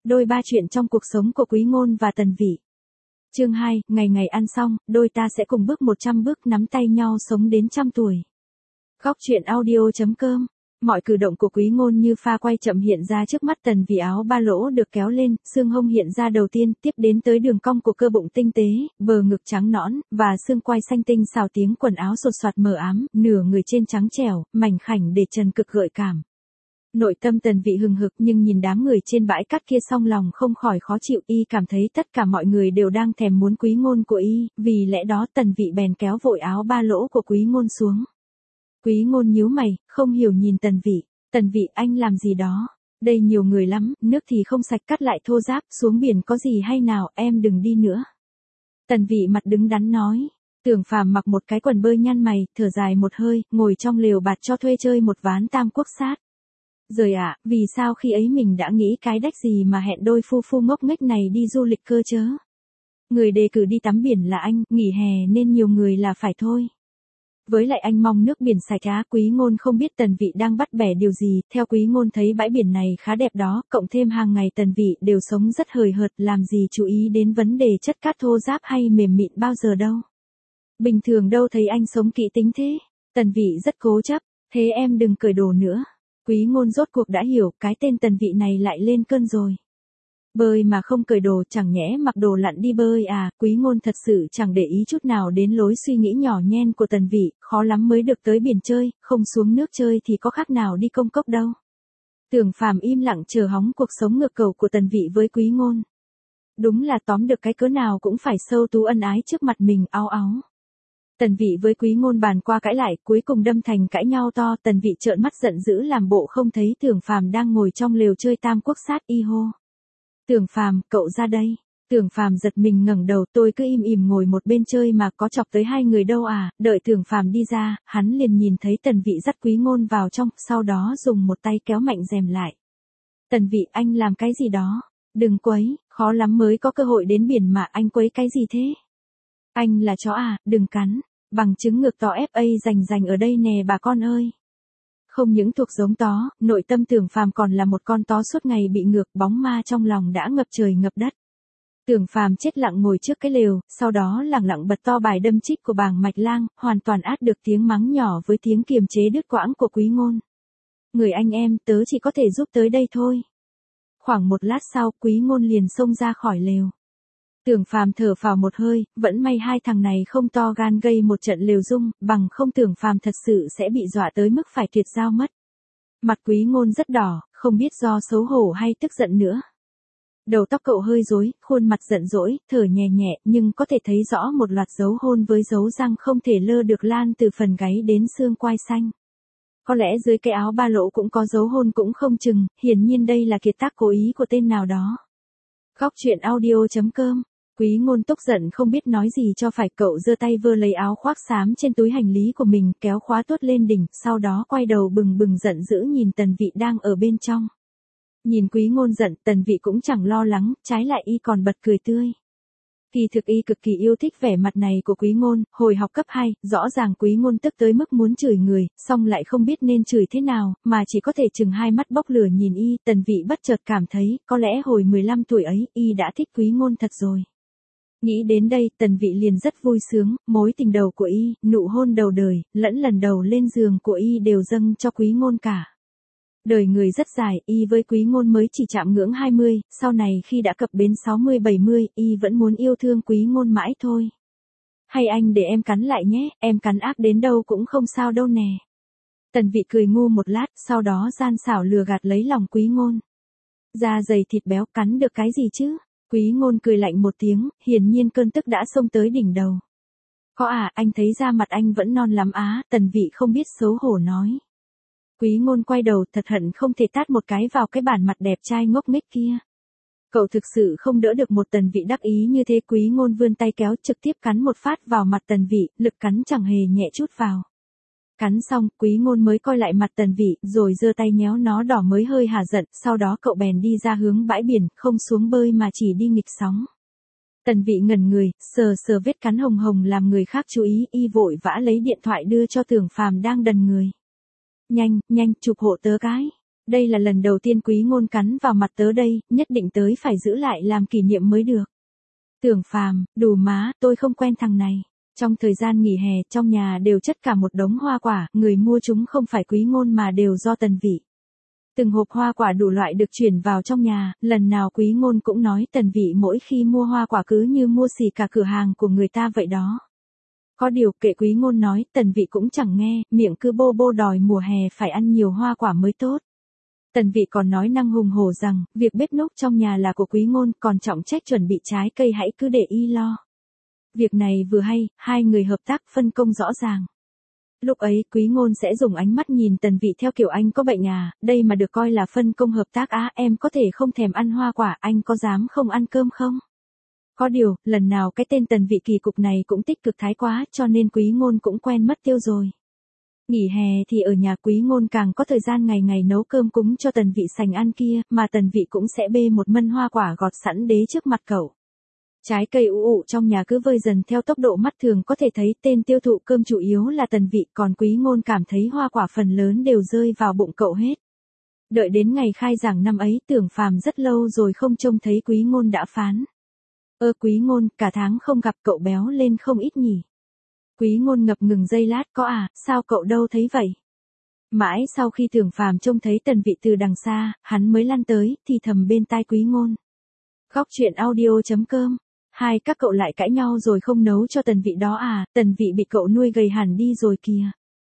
Đôi ba chuyện trong cuộc sống của Quý Ngôn và Tần Vị. Chương 2, ngày ngày ăn xong, đôi ta sẽ cùng bước 100 bước nắm tay nhau sống đến trăm tuổi. Góc truyện audio.com. Mọi cử động của Quý Ngôn như pha quay chậm hiện ra trước mắt Tần Vị, áo ba lỗ được kéo lên, xương hông hiện ra đầu tiên, tiếp đến tới đường cong của cơ bụng tinh tế, bờ ngực trắng nõn, và xương quai xanh tinh xào, tiếng quần áo sột soạt mờ ám, nửa người trên trắng trẻo, mảnh khảnh để trần cực gợi cảm. Nội tâm Tần Vị hừng hực, nhưng nhìn đám người trên bãi cát kia xong lòng không khỏi khó chịu. Y cảm thấy tất cả mọi người đều đang thèm muốn Quý Ngôn của y, vì lẽ đó Tần Vị bèn kéo vội áo ba lỗ của Quý Ngôn xuống. Quý Ngôn nhíu mày, không hiểu nhìn Tần Vị. Tần Vị, anh làm gì đó? Đây nhiều người lắm, nước thì không sạch, cát lại thô ráp, xuống biển có gì hay nào, em đừng đi nữa. Tần Vị mặt đứng đắn nói. Tưởng Phàm mặc một cái quần bơi nhăn mày, thở dài một hơi, ngồi trong lều bạt cho thuê chơi một ván tam quốc sát. Rồi vì sao khi ấy mình đã nghĩ cái đách gì mà hẹn đôi phu phu ngốc nghếch này đi du lịch cơ chớ? Người đề cử đi tắm biển là anh, nghỉ hè nên nhiều người là phải thôi. Với lại anh mong nước biển sạch á. Quý Ngôn không biết Tần Vị đang bắt bẻ điều gì, theo Quý Ngôn thấy bãi biển này khá đẹp đó, cộng thêm hàng ngày Tần Vị đều sống rất hời hợt, làm gì chú ý đến vấn đề chất cát thô ráp hay mềm mịn bao giờ đâu. Bình thường đâu thấy anh sống kỹ tính thế. Tần Vị rất cố chấp, thế em đừng cởi đồ nữa. Quý Ngôn rốt cuộc đã hiểu, cái tên Tần Vị này lại lên cơn rồi. Bơi mà không cởi đồ, chẳng nhẽ mặc đồ lặn đi bơi à? Quý Ngôn thật sự chẳng để ý chút nào đến lối suy nghĩ nhỏ nhen của Tần Vị, khó lắm mới được tới biển chơi, không xuống nước chơi thì có khác nào đi công cốc đâu. Tưởng Phàm im lặng chờ hóng cuộc sống ngược cầu của Tần Vị với Quý Ngôn. Đúng là tóm được cái cớ nào cũng phải sâu tú ân ái trước mặt mình, áo áo. Tần Vị với Quý Ngôn bàn qua cãi lại, cuối cùng đâm thành cãi nhau to. Tần Vị trợn mắt giận dữ làm bộ không thấy Tưởng Phàm đang ngồi trong lều chơi tam quốc sát, y hô. Tưởng Phàm, cậu ra đây. Tưởng Phàm giật mình ngẩng đầu, tôi cứ im ỉm ngồi một bên chơi mà có chọc tới hai người đâu à. Đợi Tưởng Phàm đi ra, hắn liền nhìn thấy Tần Vị dắt Quý Ngôn vào trong, sau đó dùng một tay kéo mạnh rèm lại. Tần Vị, anh làm cái gì đó? Đừng quấy, khó lắm mới có cơ hội đến biển mà anh quấy cái gì thế? Anh là chó à, đừng cắn. Bằng chứng ngược to FA rành ở đây nè bà con ơi. Không những thuộc giống tó, nội tâm Tưởng Phàm còn là một con tó suốt ngày bị ngược, bóng ma trong lòng đã ngập trời ngập đất. Tưởng Phàm chết lặng ngồi trước cái lều, sau đó lẳng lặng bật to bài đâm chích của Bàng Mạch Lang, hoàn toàn át được tiếng mắng nhỏ với tiếng kiềm chế đứt quãng của Quý Ngôn. Người anh em, tớ chỉ có thể giúp tới đây thôi. Khoảng một lát sau, Quý Ngôn liền xông ra khỏi lều. Tưởng Phàm thở phào một hơi, vẫn may hai thằng này không to gan gây một trận lều rung, bằng không Tưởng Phàm thật sự sẽ bị dọa tới mức phải tuyệt giao mất. Mặt Quý Ngôn rất đỏ, không biết do xấu hổ hay tức giận nữa. Đầu tóc cậu hơi rối, khuôn mặt giận dỗi, thở nhẹ nhẹ, nhưng có thể thấy rõ một loạt dấu hôn với dấu răng không thể lơ được lan từ phần gáy đến xương quai xanh. Có lẽ dưới cái áo ba lỗ cũng có dấu hôn cũng không chừng, hiển nhiên đây là kiệt tác cố ý của tên nào đó. Góc truyện audio.com. Quý Ngôn tức giận không biết nói gì cho phải, cậu giơ tay vơ lấy áo khoác xám trên túi hành lý của mình, kéo khóa tuốt lên đỉnh, sau đó quay đầu bừng bừng giận dữ nhìn Tần Vị đang ở bên trong. Nhìn Quý Ngôn giận, Tần Vị cũng chẳng lo lắng, trái lại y còn bật cười tươi. Kỳ thực y cực kỳ yêu thích vẻ mặt này của Quý Ngôn. Hồi học cấp 2, rõ ràng Quý Ngôn tức tới mức muốn chửi người, song lại không biết nên chửi thế nào, mà chỉ có thể chừng hai mắt bốc lửa nhìn y. Tần Vị bất chợt cảm thấy, có lẽ hồi 15 tuổi ấy, y đã thích Quý Ngôn thật rồi. Nghĩ đến đây, Tần Vị liền rất vui sướng, mối tình đầu của y, nụ hôn đầu đời, lẫn lần đầu lên giường của y đều dâng cho Quý Ngôn cả. Đời người rất dài, y với Quý Ngôn mới chỉ chạm ngưỡng 20, sau này khi đã cập bến 60-70, y vẫn muốn yêu thương Quý Ngôn mãi thôi. Hay anh để em cắn lại nhé, em cắn ác đến đâu cũng không sao đâu nè. Tần Vị cười ngu một lát, sau đó gian xảo lừa gạt lấy lòng Quý Ngôn. Da dày thịt béo, cắn được cái gì chứ? Quý Ngôn cười lạnh một tiếng, hiển nhiên cơn tức đã xông tới đỉnh đầu. Có à, anh thấy da mặt anh vẫn non lắm á. Tần Vị không biết xấu hổ nói. Quý Ngôn quay đầu, thật hận không thể tát một cái vào cái bản mặt đẹp trai ngốc nghếch kia. Cậu thực sự không đỡ được một Tần Vị đắc ý như thế. Quý Ngôn vươn tay kéo trực tiếp cắn một phát vào mặt Tần Vị, lực cắn chẳng hề nhẹ chút vào. Cắn xong, Quý Ngôn mới coi lại mặt Tần Vị, rồi giơ tay nhéo nó đỏ mới hơi hả giận, sau đó cậu bèn đi ra hướng bãi biển, không xuống bơi mà chỉ đi nghịch sóng. Tần Vị ngẩn người, sờ vết cắn hồng hồng làm người khác chú ý, y vội vã lấy điện thoại đưa cho Tưởng Phàm đang đần người. Nhanh, chụp hộ tớ cái. Đây là lần đầu tiên Quý Ngôn cắn vào mặt tớ đây, nhất định tới phải giữ lại làm kỷ niệm mới được. Tưởng Phàm, đù má, tôi không quen thằng này. Trong thời gian nghỉ hè, trong nhà đều chất cả một đống hoa quả, người mua chúng không phải Quý Ngôn mà đều do Tần Vị. Từng hộp hoa quả đủ loại được chuyển vào trong nhà, lần nào Quý Ngôn cũng nói Tần Vị mỗi khi mua hoa quả cứ như mua xỉ cả cửa hàng của người ta vậy đó. Có điều kệ Quý Ngôn nói, Tần Vị cũng chẳng nghe, miệng cứ bô bô đòi mùa hè phải ăn nhiều hoa quả mới tốt. Tần Vị còn nói năng hùng hổ rằng, việc bếp núc trong nhà là của Quý Ngôn, còn trọng trách chuẩn bị trái cây hãy cứ để y lo. Việc này vừa hay, hai người hợp tác phân công rõ ràng. Lúc ấy Quý Ngôn sẽ dùng ánh mắt nhìn Tần Vị theo kiểu anh có bệnh à, đây mà được coi là phân công hợp tác á, em có thể không thèm ăn hoa quả, anh có dám không ăn cơm không? Có điều, lần nào cái tên Tần Vị kỳ cục này cũng tích cực thái quá cho nên Quý Ngôn cũng quen mất tiêu rồi. Nghỉ hè thì ở nhà Quý Ngôn càng có thời gian ngày ngày nấu cơm cúng cho Tần Vị sành ăn kia, mà Tần Vị cũng sẽ bê một mâm hoa quả gọt sẵn đế trước mặt cậu. Trái cây ụ ụ trong nhà cứ vơi dần theo tốc độ mắt thường có thể thấy, tên tiêu thụ cơm chủ yếu là Tần Vị, còn Quý Ngôn cảm thấy hoa quả phần lớn đều rơi vào bụng cậu hết. Đợi đến ngày khai giảng năm ấy, Tưởng Phàm rất lâu rồi không trông thấy Quý Ngôn đã phán. Quý Ngôn, cả tháng không gặp cậu béo lên không ít nhỉ. Quý Ngôn ngập ngừng giây lát, có à, sao cậu đâu thấy vậy? Mãi sau khi Tưởng Phàm trông thấy Tần Vị từ đằng xa, hắn mới lăn tới, thì thầm bên tai Quý Ngôn. Góc truyện audio.com. Hai các cậu lại cãi nhau rồi không nấu cho Tần Vị đó à, Tần Vị bị cậu nuôi gầy hẳn đi rồi kìa.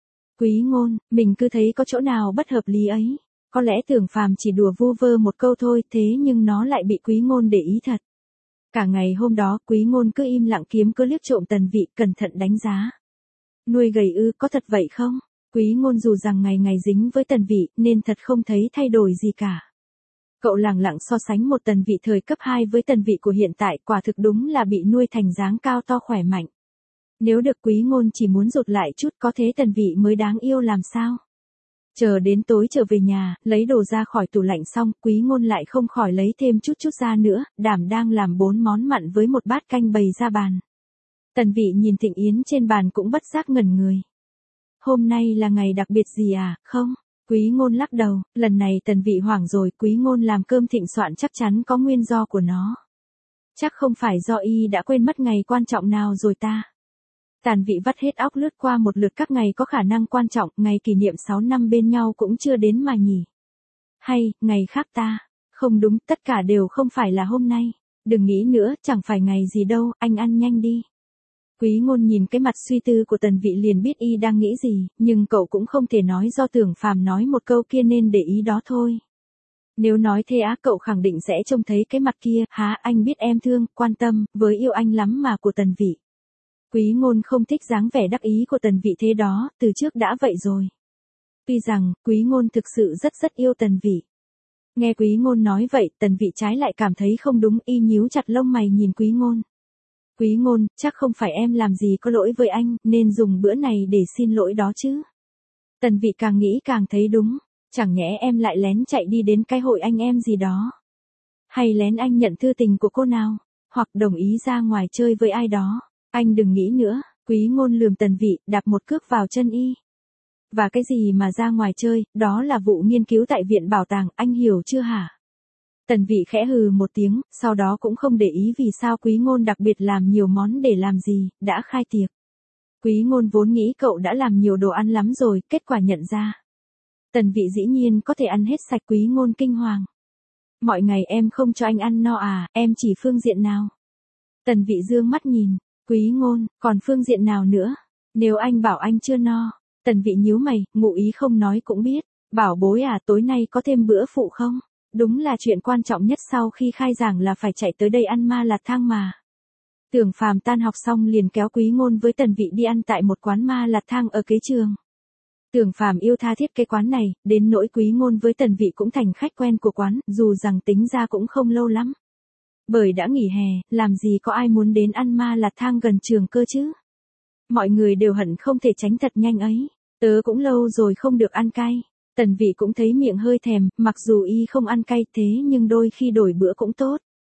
Quý Ngôn, mình cứ thấy có chỗ nào bất hợp lý ấy. Có lẽ Tưởng Phàm chỉ đùa vu vơ một câu thôi, thế nhưng nó lại bị Quý Ngôn để ý thật. Cả ngày hôm đó, Quý Ngôn cứ im lặng kiếm cứ liếc trộm Tần Vị, cẩn thận đánh giá. Nuôi gầy ư, có thật vậy không? Quý Ngôn dù rằng ngày ngày dính với Tần Vị, nên thật không thấy thay đổi gì cả. Cậu lẳng lặng so sánh một Tần Vị thời cấp 2 với Tần Vị của hiện tại, quả thực đúng là bị nuôi thành dáng cao to khỏe mạnh. Nếu được Quý Ngôn chỉ muốn rụt lại chút, có thế Tần Vị mới đáng yêu làm sao? Chờ đến tối trở về nhà, lấy đồ ra khỏi tủ lạnh xong, Quý Ngôn lại không khỏi lấy thêm chút ra nữa, đảm đang làm 4 món mặn với một bát canh bày ra bàn. Tần Vị nhìn Thịnh Yến trên bàn cũng bất giác ngẩn người. Hôm nay là ngày đặc biệt gì à, không? Quý Ngôn lắc đầu, lần này Tần Vị hoảng rồi, Quý Ngôn làm cơm thịnh soạn chắc chắn có nguyên do của nó. Chắc không phải do y đã quên mất ngày quan trọng nào rồi ta. Tần Vị vắt hết óc lướt qua một lượt các ngày có khả năng quan trọng, ngày kỷ niệm 6 năm bên nhau cũng chưa đến mà nhỉ. Hay, ngày khác ta. Không đúng, tất cả đều không phải là hôm nay. Đừng nghĩ nữa, chẳng phải ngày gì đâu, anh ăn nhanh đi. Quý Ngôn nhìn cái mặt suy tư của Tần Vị liền biết y đang nghĩ gì, nhưng cậu cũng không thể nói do Tưởng Phàm nói một câu kia nên để ý đó thôi. Nếu nói thế á, cậu khẳng định sẽ trông thấy cái mặt kia, há anh biết em thương, quan tâm, với yêu anh lắm mà của Tần Vị. Quý Ngôn không thích dáng vẻ đắc ý của Tần Vị thế đó, từ trước đã vậy rồi. Tuy rằng, Quý Ngôn thực sự rất yêu Tần Vị. Nghe Quý Ngôn nói vậy, Tần Vị trái lại cảm thấy không đúng, y nhíu chặt lông mày nhìn Quý Ngôn. Quý Ngôn, chắc không phải em làm gì có lỗi với anh, nên dùng bữa này để xin lỗi đó chứ. Tần Vị càng nghĩ càng thấy đúng, chẳng nhẽ em lại lén chạy đi đến cái hội anh em gì đó. Hay lén anh nhận thư tình của cô nào, hoặc đồng ý ra ngoài chơi với ai đó. Anh đừng nghĩ nữa, Quý Ngôn lườm Tần Vị, đạp một cước vào chân y. Và cái gì mà ra ngoài chơi, đó là vụ nghiên cứu tại viện bảo tàng, anh hiểu chưa hả? Tần Vị khẽ hừ một tiếng, sau đó cũng không để ý vì sao Quý Ngôn đặc biệt làm nhiều món để làm gì, đã khai tiệc. Quý Ngôn vốn nghĩ cậu đã làm nhiều đồ ăn lắm rồi, kết quả nhận ra. Tần Vị dĩ nhiên có thể ăn hết sạch. Quý Ngôn kinh hoàng. Mọi ngày em không cho anh ăn no à, em chỉ phương diện nào? Tần Vị dương mắt nhìn, Quý Ngôn, còn phương diện nào nữa? Nếu anh bảo anh chưa no. Tần Vị nhíu mày, ngụ ý không nói cũng biết. Bảo bối à, tối nay có thêm bữa phụ không? Đúng là chuyện quan trọng nhất sau khi khai giảng là phải chạy tới đây ăn ma lạt thang mà. Tưởng Phàm tan học xong liền kéo Quý Ngôn với Tần Vị đi ăn tại một quán ma lạt thang ở kế trường. Tưởng Phàm yêu tha thiết cái quán này, đến nỗi Quý Ngôn với Tần Vị cũng thành khách quen của quán, dù rằng tính ra cũng không lâu lắm. Bởi đã nghỉ hè, làm gì có ai muốn đến ăn ma lạt thang gần trường cơ chứ. Mọi người đều hận không thể tránh thật nhanh ấy. Tớ cũng lâu rồi không được ăn cay. Tần Vị cũng thấy miệng hơi thèm, mặc dù y không ăn cay thế nhưng đôi khi đổi bữa cũng tốt.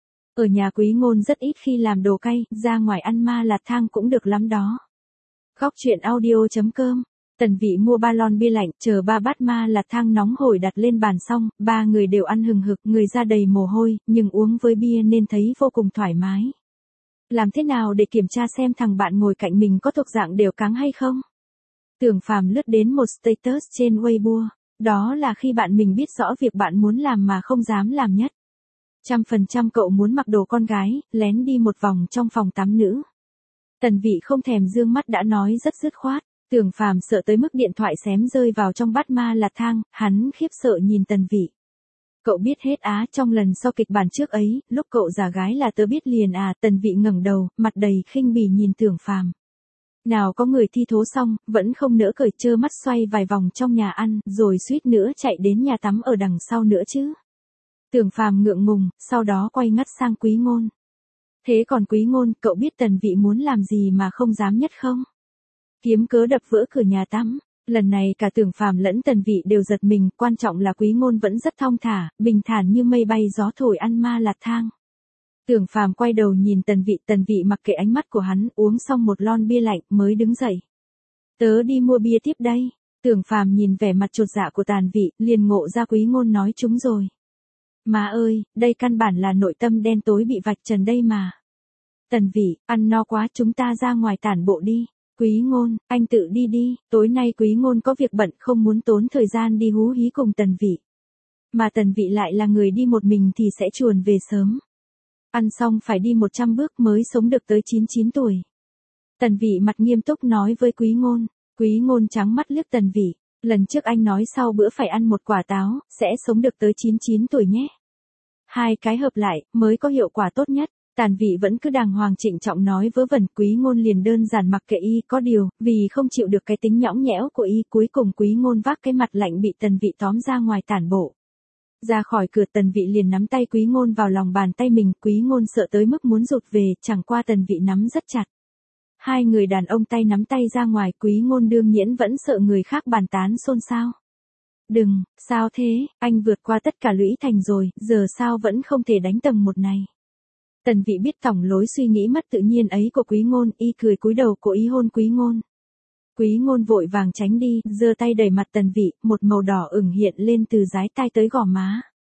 Ở nhà Quý Ngôn rất ít khi làm đồ cay, ra ngoài ăn ma lạt thang cũng được lắm đó. Góc truyện audio.com Tần Vị mua 3 lon bia lạnh, chờ 3 bát ma là thang nóng hổi đặt lên bàn xong, 3 người đều ăn hừng hực, người ra đầy mồ hôi, nhưng uống với bia nên thấy vô cùng thoải mái. Làm thế nào để kiểm tra xem thằng bạn ngồi cạnh mình có thuộc dạng đều cáng hay không? Tưởng Phàm lướt đến một status trên Weibo, đó là khi bạn mình biết rõ việc bạn muốn làm mà không dám làm nhất. 100% cậu muốn mặc đồ con gái, lén đi một vòng trong phòng tắm nữ. Tần Vị không thèm dương mắt đã nói rất dứt khoát. Tưởng Phàm sợ tới mức điện thoại xém rơi vào trong bát ma là thang, hắn khiếp sợ nhìn Tần Vị. Cậu biết hết á, trong lần so kịch bản trước ấy, lúc cậu giả gái là tớ biết liền à. Tần Vị ngẩng đầu, mặt đầy khinh bỉ nhìn Tưởng Phàm. Nào có người thi thố xong, vẫn không nỡ cởi, trơ mắt xoay vài vòng trong nhà ăn, rồi suýt nữa chạy đến nhà tắm ở đằng sau nữa chứ. Tưởng Phàm ngượng ngùng, sau đó quay ngắt sang Quý Ngôn. Thế còn Quý Ngôn, cậu biết Tần Vị muốn làm gì mà không dám nhất không? Kiếm cớ đập vỡ cửa nhà tắm. Lần này cả Tưởng Phàm lẫn Tần Vị đều giật mình, quan trọng là Quý Ngôn vẫn rất thong thả, bình thản như mây bay gió thổi ăn ma lạt thang. Tưởng Phàm quay đầu nhìn Tần Vị mặc kệ ánh mắt của hắn, uống xong một lon bia lạnh mới đứng dậy. Tớ đi mua bia tiếp đây. Tưởng Phàm nhìn vẻ mặt chột dạ của Tần Vị, liền ngộ ra Quý Ngôn nói trúng rồi. Má ơi, đây căn bản là nội tâm đen tối bị vạch trần đây mà. Tần Vị, ăn no quá, chúng ta ra ngoài tản bộ đi. Quý Ngôn, anh tự đi đi, tối nay Quý Ngôn có việc bận không muốn tốn thời gian đi hú hí cùng Tần Vị. Mà Tần Vị lại là người đi một mình thì sẽ chuồn về sớm. Ăn xong phải đi 100 bước mới sống được tới 99 tuổi. Tần Vị mặt nghiêm túc nói với Quý Ngôn. Quý Ngôn trắng mắt liếc Tần Vị. Lần trước anh nói sau bữa phải ăn một quả táo, sẽ sống được tới 99 tuổi nhé. Hai cái hợp lại, mới có hiệu quả tốt nhất. Tần Vị vẫn cứ đàng hoàng trịnh trọng nói vớ vẩn, Quý Ngôn liền đơn giản mặc kệ y, có điều, vì không chịu được cái tính nhõng nhẽo của y, cuối cùng Quý Ngôn vác cái mặt lạnh bị Tần Vị tóm ra ngoài tản bộ. Ra khỏi cửa Tần Vị liền nắm tay Quý Ngôn vào lòng bàn tay mình, Quý Ngôn sợ tới mức muốn rụt về, chẳng qua Tần Vị nắm rất chặt. Hai người đàn ông tay nắm tay ra ngoài, Quý Ngôn đương nhiên vẫn sợ người khác bàn tán xôn xao. Đừng, sao thế, anh vượt qua tất cả lũy thành rồi, giờ sao vẫn không thể đánh tầng 1 này. Tần Vị biết tổng lối suy nghĩ mất tự nhiên ấy của Quý Ngôn, y cười cúi đầu cố ý hôn Quý Ngôn. Quý Ngôn vội vàng tránh đi, giơ tay đẩy mặt Tần Vị, một màu đỏ ửng hiện lên từ dái tai tới gò má.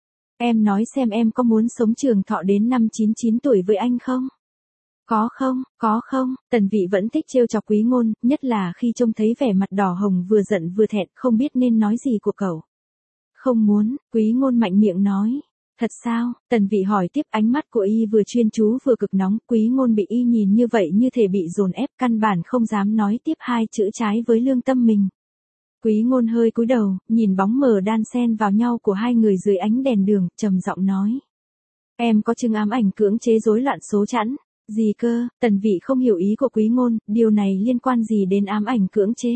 Em nói xem em có muốn sống trường thọ đến năm 99 tuổi với anh không? Có không, Tần Vị vẫn thích trêu chọc Quý Ngôn, nhất là khi trông thấy vẻ mặt đỏ hồng vừa giận vừa thẹn không biết nên nói gì của cậu. Không muốn, Quý Ngôn mạnh miệng nói. Thật sao? Tần Vị hỏi tiếp, ánh mắt của y vừa chuyên chú vừa cực nóng, Quý Ngôn bị y nhìn như vậy như thể bị dồn ép, căn bản không dám nói tiếp hai chữ trái với lương tâm mình. Quý Ngôn hơi cúi đầu, nhìn bóng mờ đan xen vào nhau của hai người dưới ánh đèn đường, trầm giọng nói. Em có chứng ám ảnh cưỡng chế rối loạn số chẵn. Gì cơ? Tần Vị không hiểu ý của Quý Ngôn, điều này liên quan gì đến ám ảnh cưỡng chế?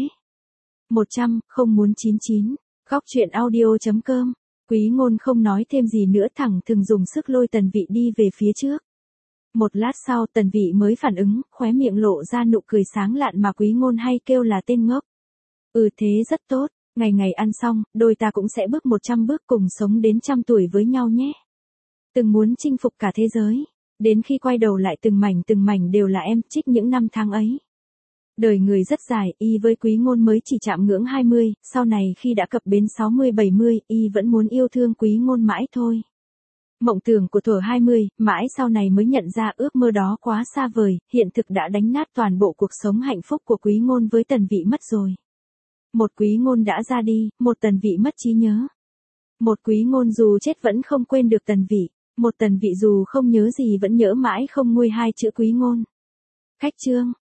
100, không muốn 99. Góc truyện audio.com. Quý Ngôn không nói thêm gì nữa, thẳng thừng dùng sức lôi Tần Vị đi về phía trước. Một lát sau Tần Vị mới phản ứng, khóe miệng lộ ra nụ cười sáng lạn mà Quý Ngôn hay kêu là tên ngốc. Thế rất tốt, ngày ngày ăn xong, đôi ta cũng sẽ bước 100 bước cùng sống đến 100 tuổi với nhau nhé. Từng muốn chinh phục cả thế giới. Đến khi quay đầu lại từng mảnh đều là em, trích những năm tháng ấy. Đời người rất dài, y với Quý Ngôn mới chỉ chạm ngưỡng 20, sau này khi đã cập bến 60-70, y vẫn muốn yêu thương Quý Ngôn mãi thôi. Mộng tưởng của thuở 20, mãi sau này mới nhận ra ước mơ đó quá xa vời, hiện thực đã đánh nát toàn bộ cuộc sống hạnh phúc của Quý Ngôn với Tần Vị mất rồi. Một Quý Ngôn đã ra đi, một Tần Vị mất trí nhớ. Một Quý Ngôn dù chết vẫn không quên được Tần Vị. Một Tần Vị dù không nhớ gì vẫn nhớ mãi không nguôi hai chữ Quý Ngôn. Khách chương.